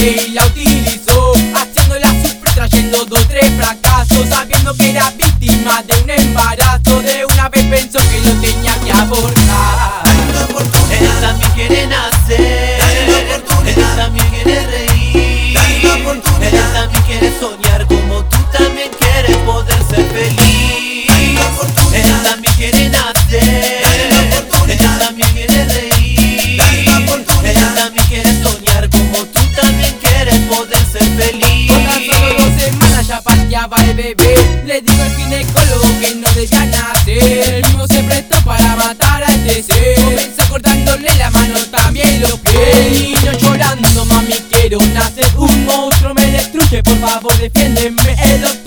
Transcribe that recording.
y la utilizó, haciéndola sufrir, trayendo 2 o 3 fracasos, sabiendo que era víctima de un embarazo. De una vez pensó que lo tenía que abortar. Ella también quiere nacer, ella también quiere reír, ella también quiere soñar como tú también quieres poder ser feliz. Ella también quiere nacer, ella también quiere reír, ella también quiere soñar como tú también quieres poder ser feliz. Con tan solo 2 semanas ya pateaba el bebé. Le dijo al ginecólogo que no debía nacer. El mismo se prestó para matar a este ser. Comenzó cortándole la mano, también los pies. El niño llorando, mami quiero nacer. Un monstruo me destruye, por favor defiéndeme. El doctor